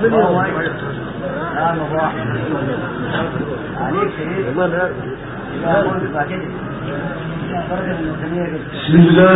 بسم الله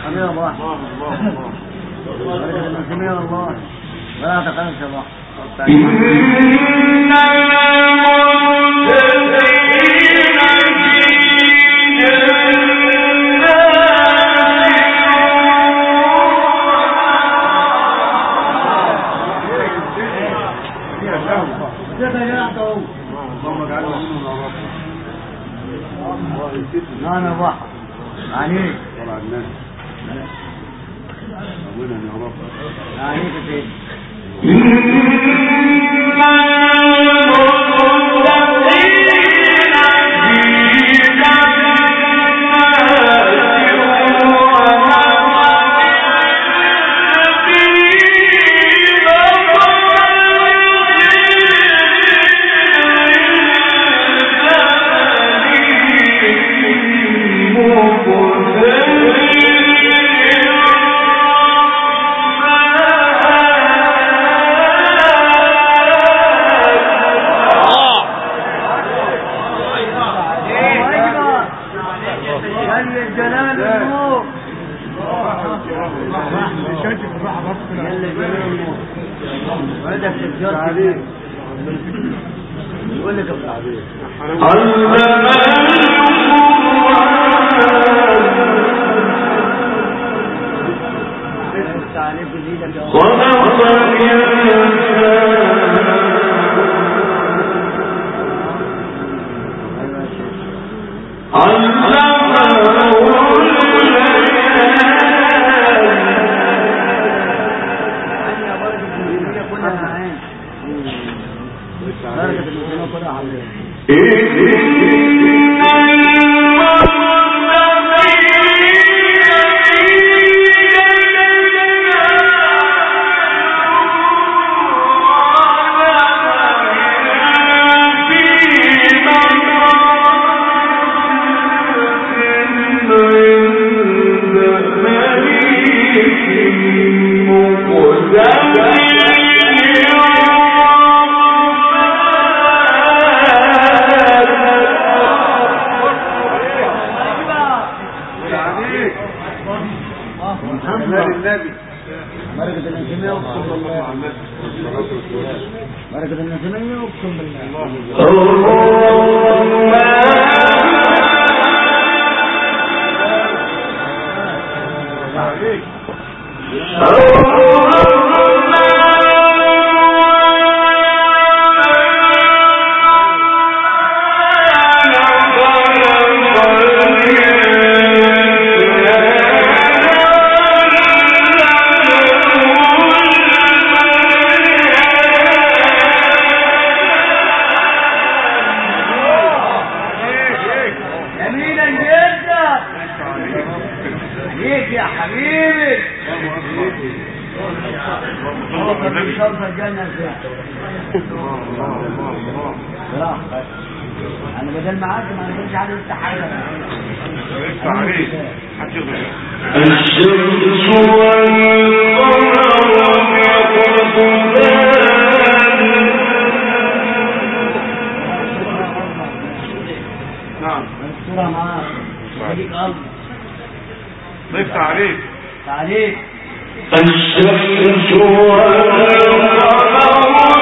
حبيبي الله بركة المسلمين والله ولا تقنش الله نعم يا واحد عليك عليك يا انا بدل معاك ما نقولش عليه استحاله الشمس نعم الصورة معاك خليك أرض ضيف تعليق الشمس والقمر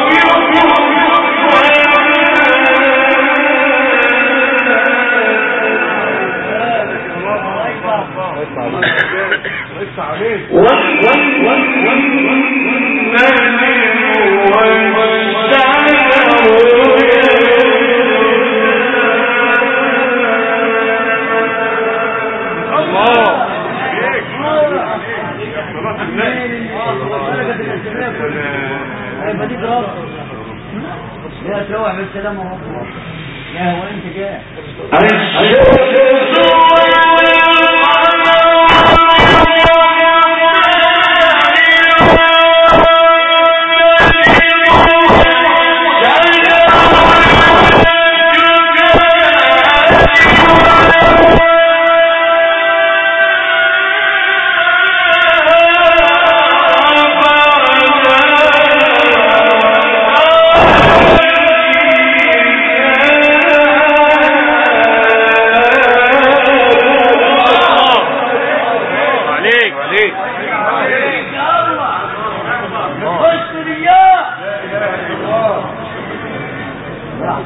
يا تروح بالسلامة يا هو انت جاي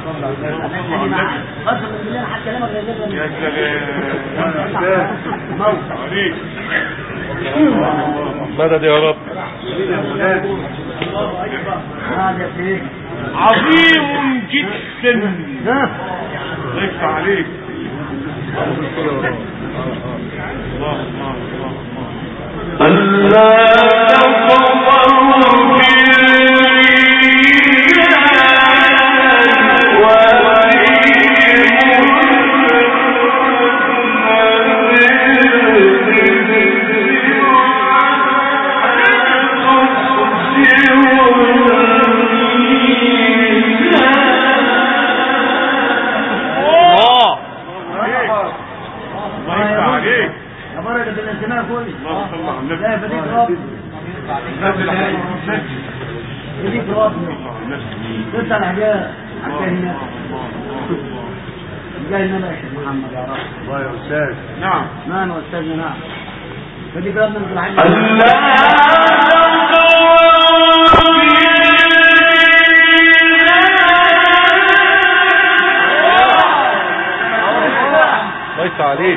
قسم بالله حتى لما يا سلام مدد يا رب. عظيم جدا. ليس عليك. ألا تطغوا في محمد يا رب. الله يا أستاذ. نعم. نعم يا أستاذنا. نعم. فدي قربنا من الحج. ليس عليك.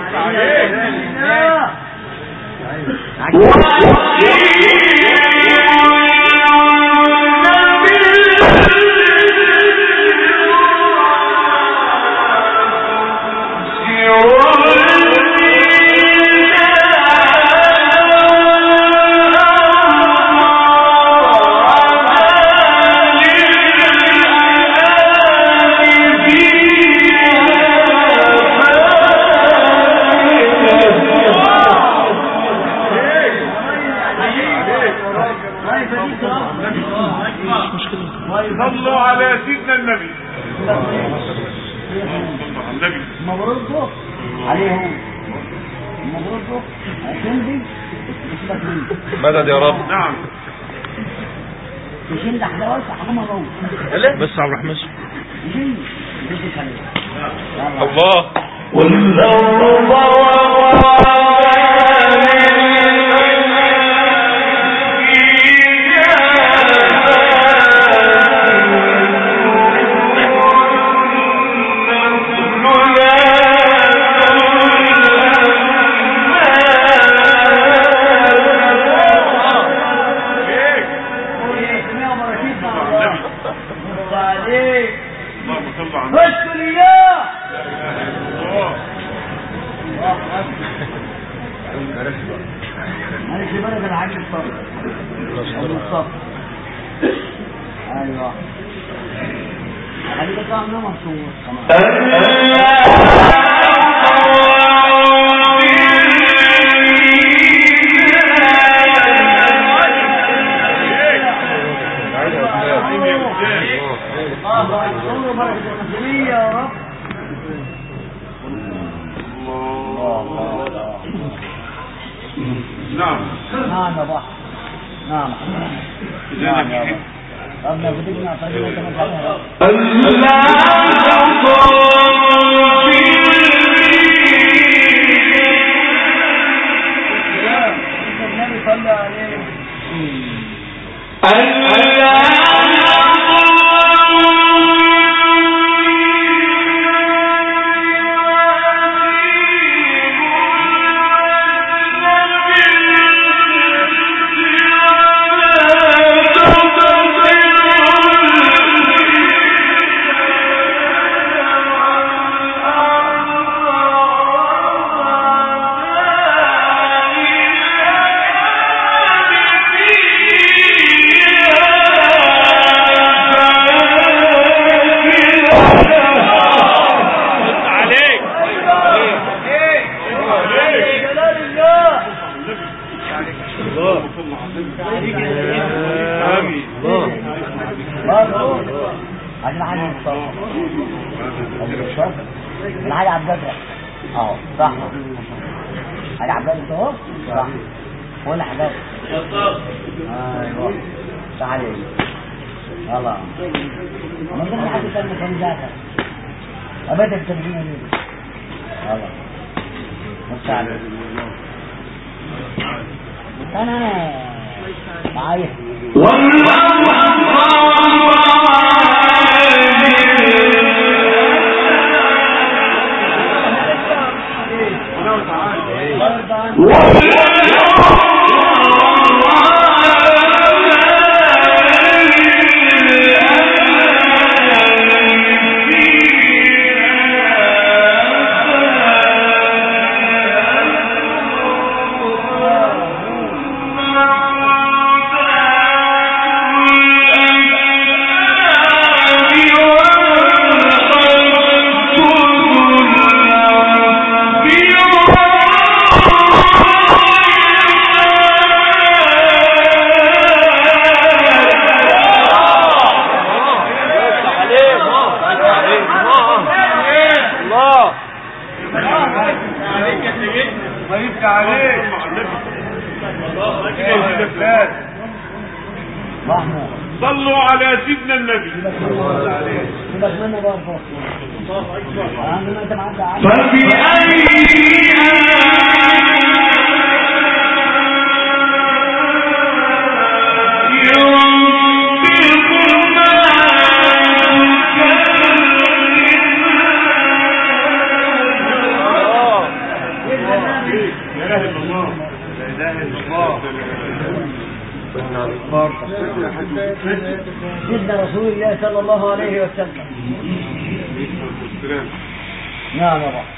صلوا على سيدنا النبي. مبروك عليهم. مبروك هتنزل مدد يا رب. نعم. تشيل احداث حكومه موت. بس عبد الرحمن يشيل الله. والأرض ايوه خليك تعمل مبسوط يا رب. نعم. نعم يا بحر. نعم. نعم يا رب. ربنا بدنا فريقنا كمان عليها. النبي صلى عليه. الحاج عبد الفتاح اهو صح. الحاج عبد الفتاح اهو صح. هو اللي حاجات ايوه تعالى يلا ما كان حد ثاني كان ذاك ابدا التمرين دي يلا مستعد انا معايا والله على سيدنا النبي. سيبك منه بقى فوق. عندما انت معدي عنه. سيدنا رسول الله صلى الله عليه وسلم. نعم يا رب.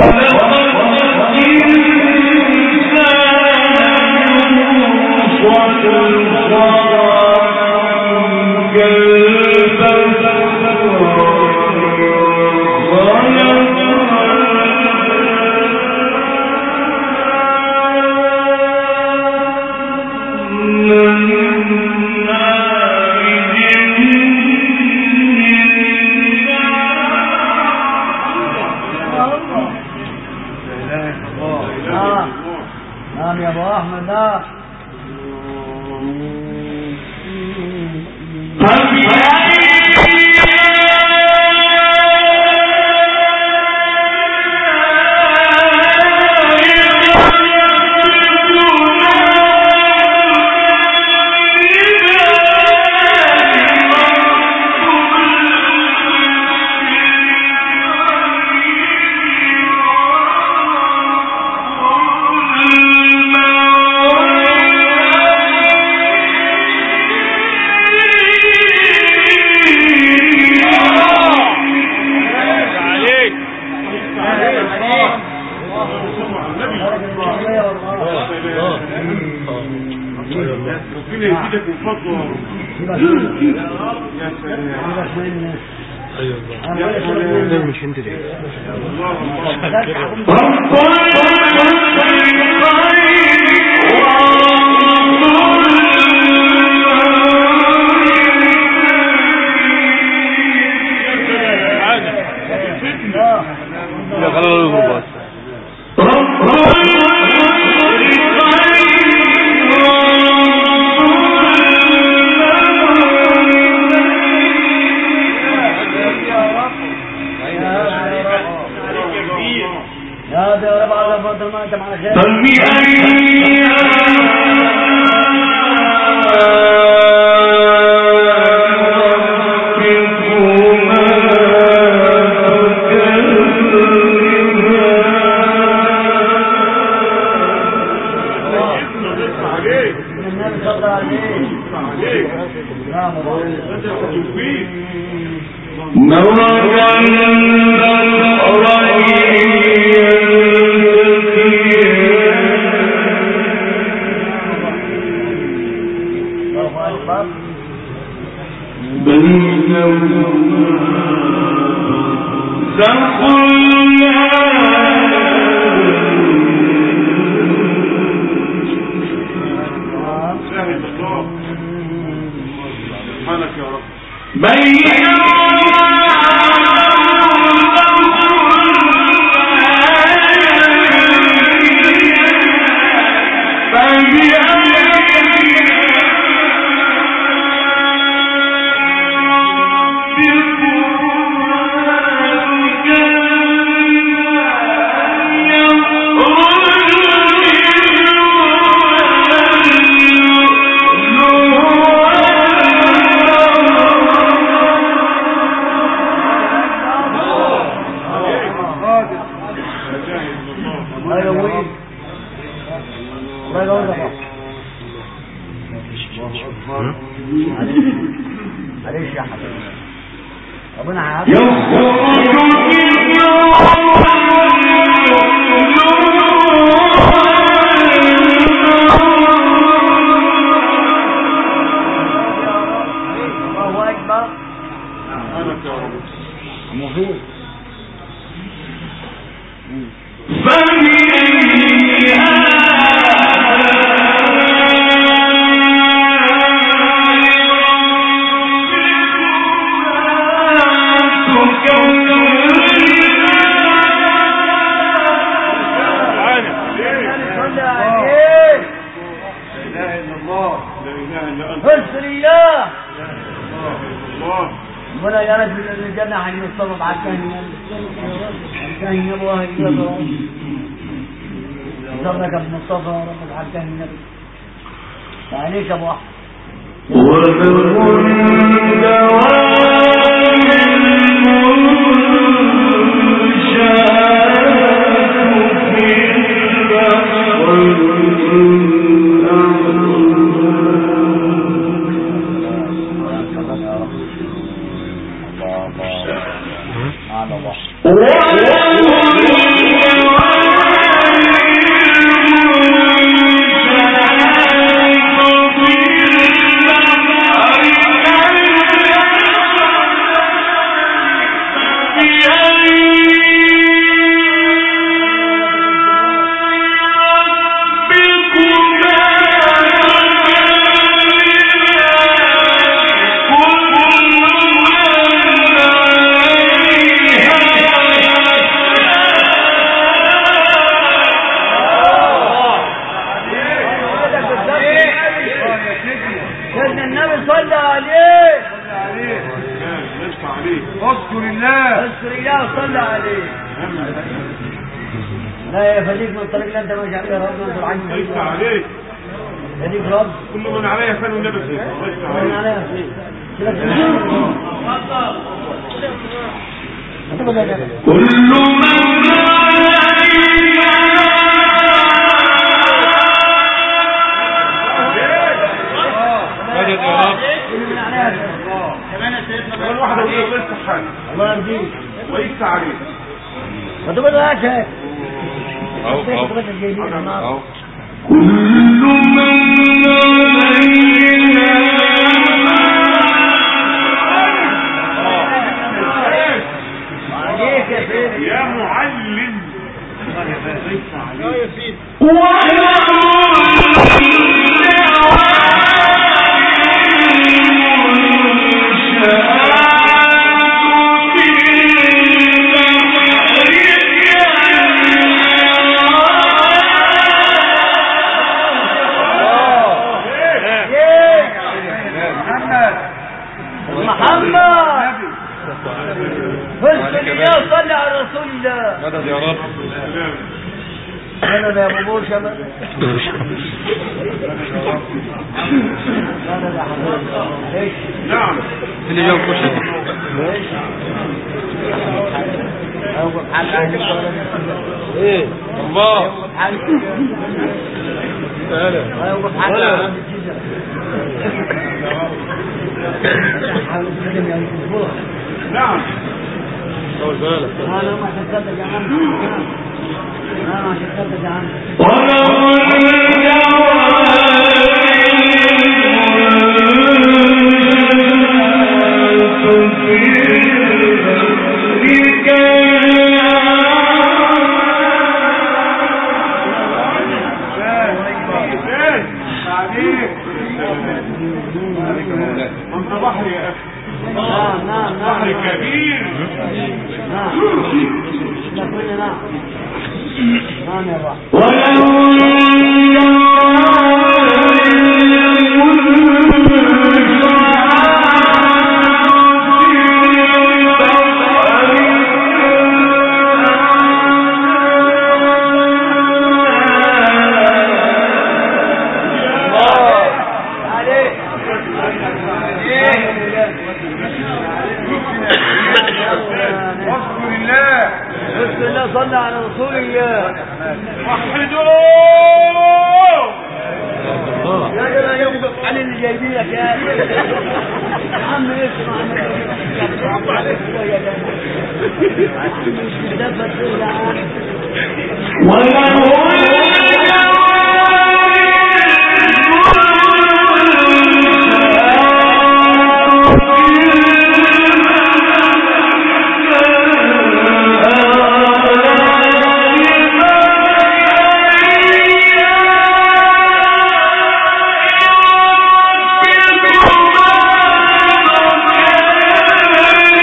نعم يا ابو احمد. نعم مش انت ليه يا خلال الغربات معلش يا حبيبي ربنا الله اكبر مفيد يا رجل الجنة حق مصطفى بعد كان يبوها يبوها زرك ابن مصطفى رب بعد كان النبي عليك ابو احمد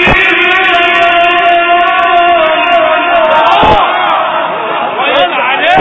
عليه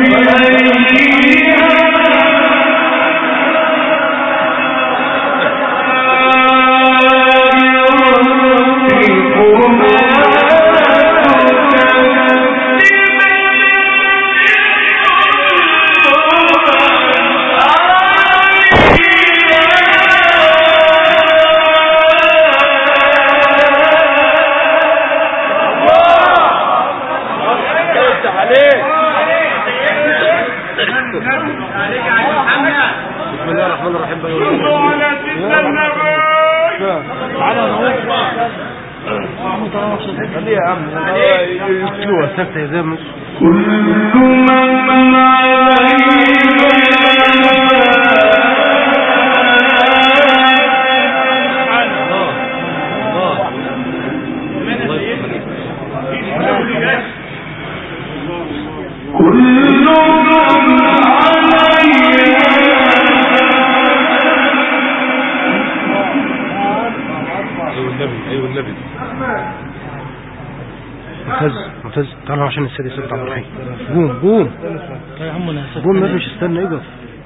تعالوا عشان السادس بتاع الرحيم. قوم يا عمنا قوم، مش استنى، اقف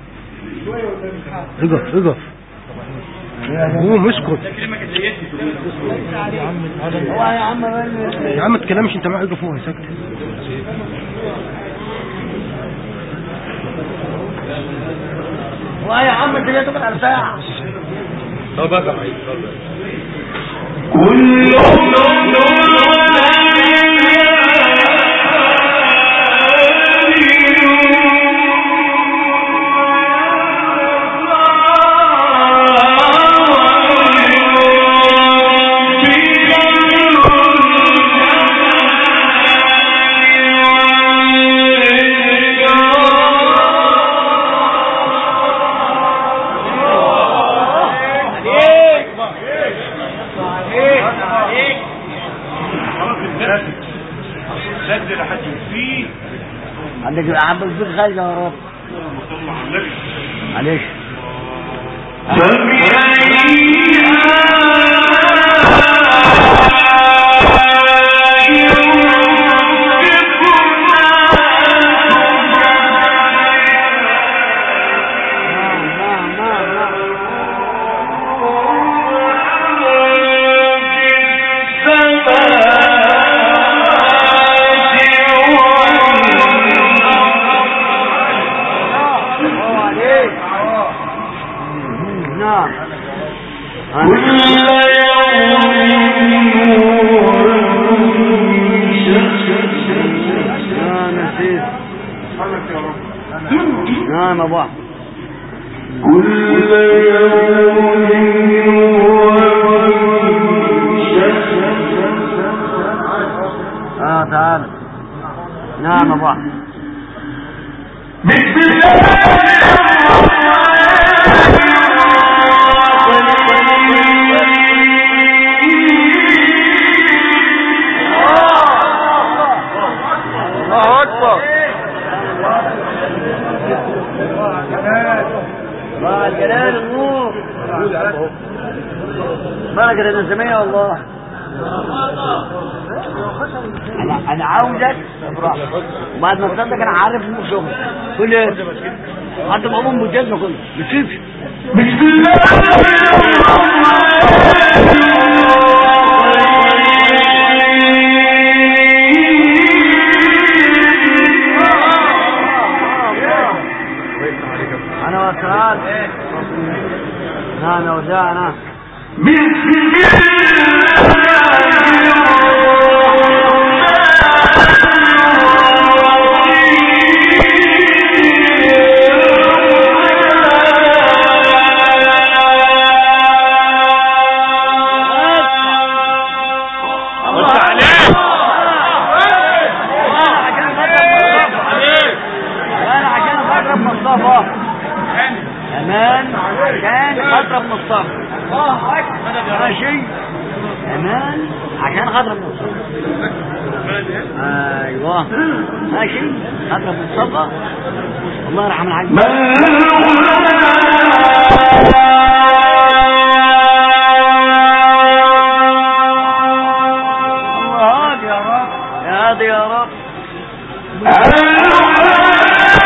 قوم اسكت يا عم، تكلمش انت معاه، اقف هو ساكت. يا عم انت جاي تبقى على ساعه. طب بقى عندك عم الزيت خارجه يا رب. معلش نعم ابو احمد. كل يوم تعال. نعم ابو احمد. بسم الله اكبر. جلال النور بركة النسمية والله. أنا عاوزك بعد ما تصدق أنا عارف إنه شغل كل إيه حتى بقوم بالجزمة كله بتشوفش. بسم الله أنا وسعاد أنا وداعنا. بسم أمان عشان خاطر مصطفى. ماشي أمان عشان خاطر مصطفى. أيوة ماشي خاطر مصطفى. الله يرحم الحاج. الله يا رب يا رب.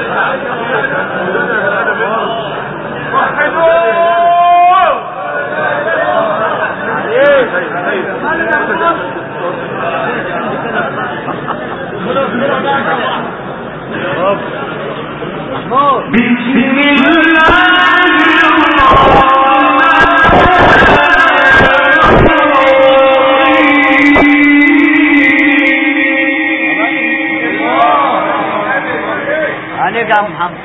عليك يا محمد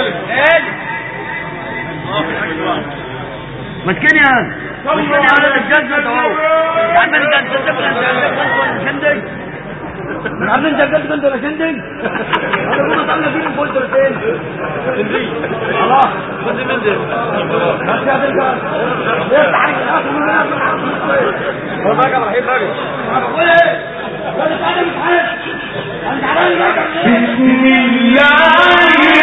مسكين يا ولد الجنة اهو يا عم انت شندق من عم انت قلت ولا شندق انا كنا طلعنا فيه قلت فين خلاص كنت منزل بس يا بنت افتح عليك هو بقى رحيم راجل بقول ايه ولا تعالى مش عارف انت عارف بسم الله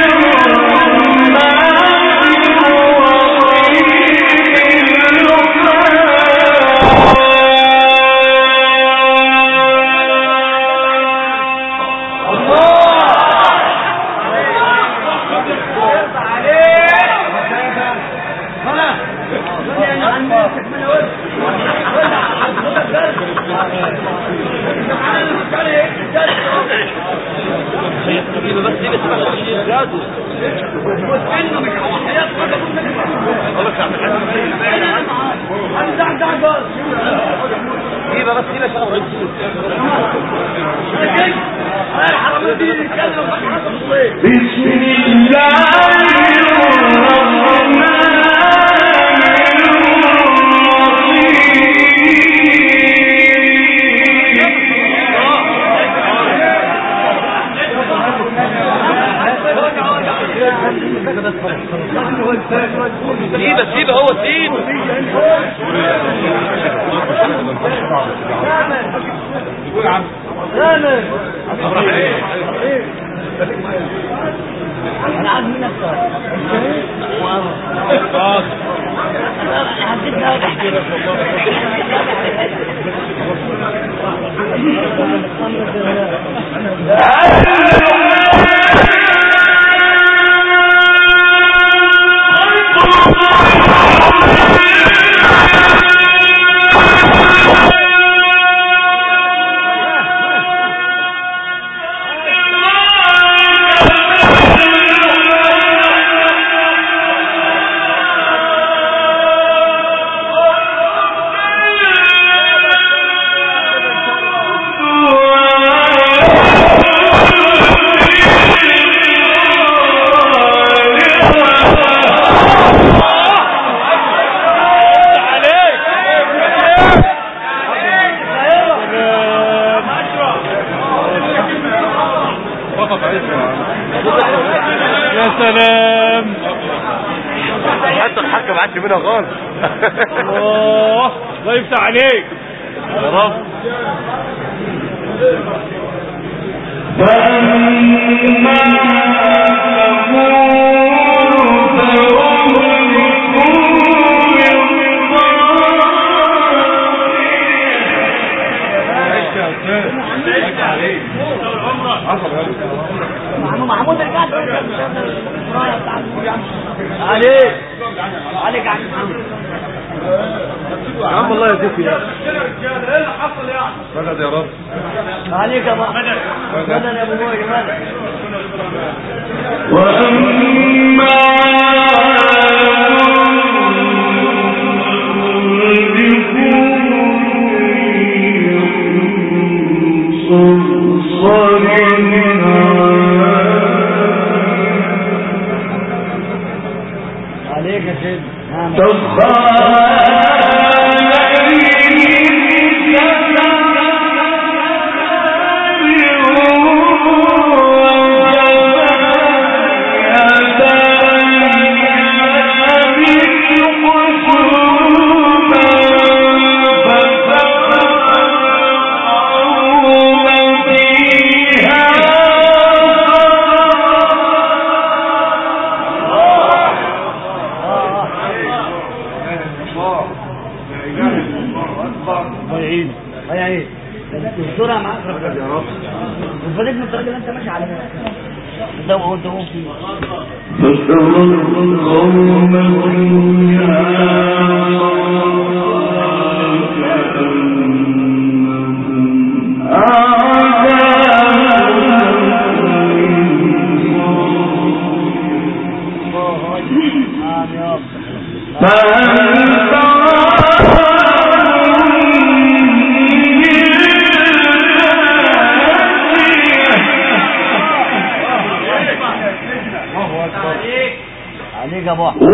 سيبه هو سيبه قول عم انا عارف مين اكتر يا سلام حتى الحكم ما عادش منها خالص الله الله يفتح عليك يا رب محمود رجعت عليك عليك عم محمد يا عم الله يهديك يا ايه اللي حصل يعني؟ مدد يا رب عليك يا ابو مدد يا ابو مويه مدد وأما عليك يا سيدي الصورة معاك يا رب وفادك من الطريق اللي انت ماشي عليها عليك ابو احمد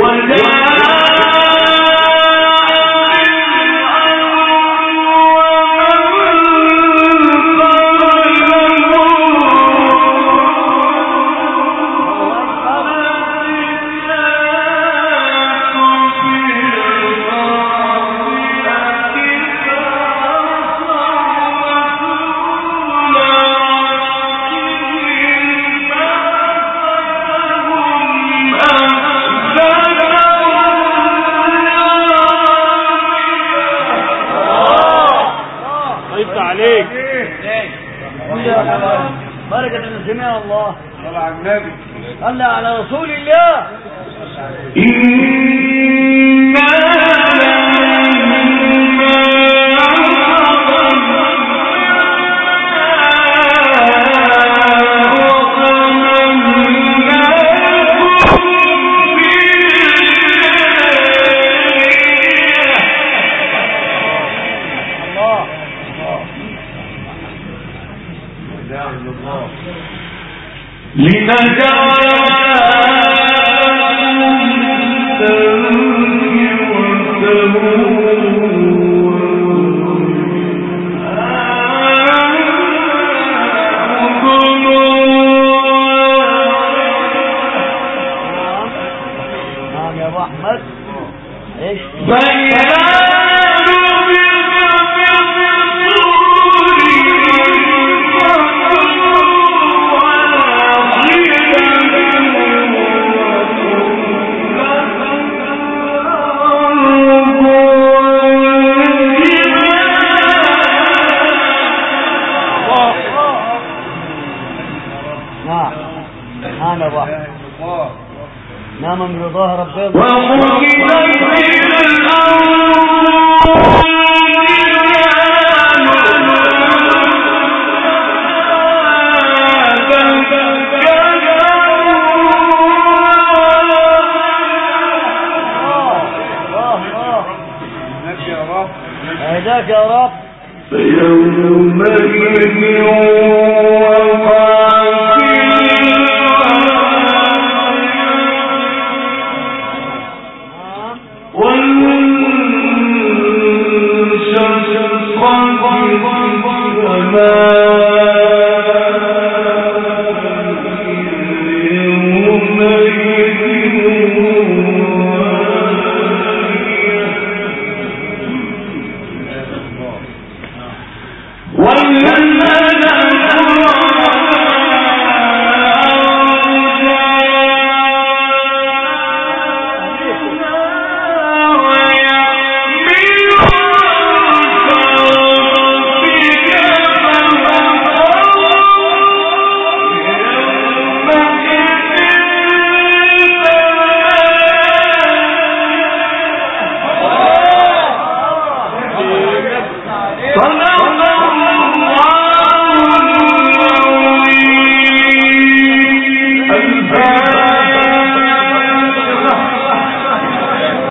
عليك بركة من سمع الله صلى على النبي صلى على رسول الله يا ابو احمد ايش نعم يا ابو احمد نعم من رضاه ربنا هداك يا رب الفاتحة